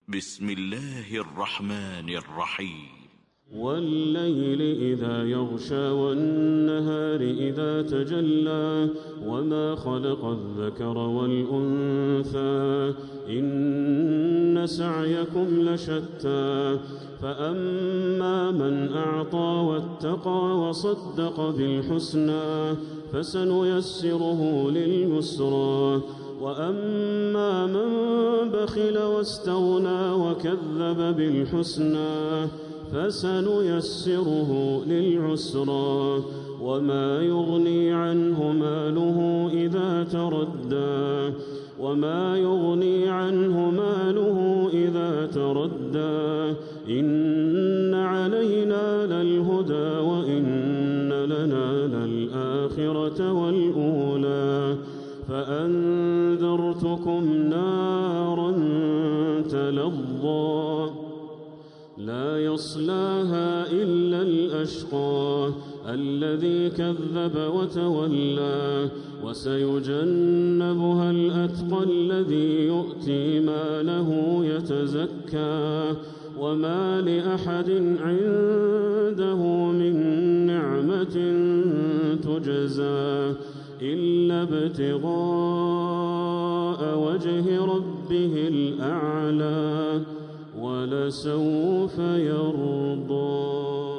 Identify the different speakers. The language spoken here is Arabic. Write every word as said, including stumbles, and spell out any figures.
Speaker 1: بسم الله الرحمن الرحيم.
Speaker 2: والليل إذا يغشى والنهار إذا تجلى وما خلق الذكر والأنثى إن سعيكم لشتى فأما من أعطى واتقى وصدق بالحسنى فسنيسره لليسرى وأما من بخل واستغنى وكذب بالحسنى فسنيسره للعسرى وما يغني عنه ماله إذا تردى وما يغني عنه ماله إذا تردى إن علينا للهدى وإن لنا للآخرة والأولى فأنذرتكم نارا تلظى لا يصلاها إلا الأشقى الذي كذب وتولى وسيجنبها الأتقى الذي يؤتي ماله يتزكى وما لأحد عنده من نعمة تجزى إلا ابتغاء وجه ربه الأعلى ولسوف يرضى.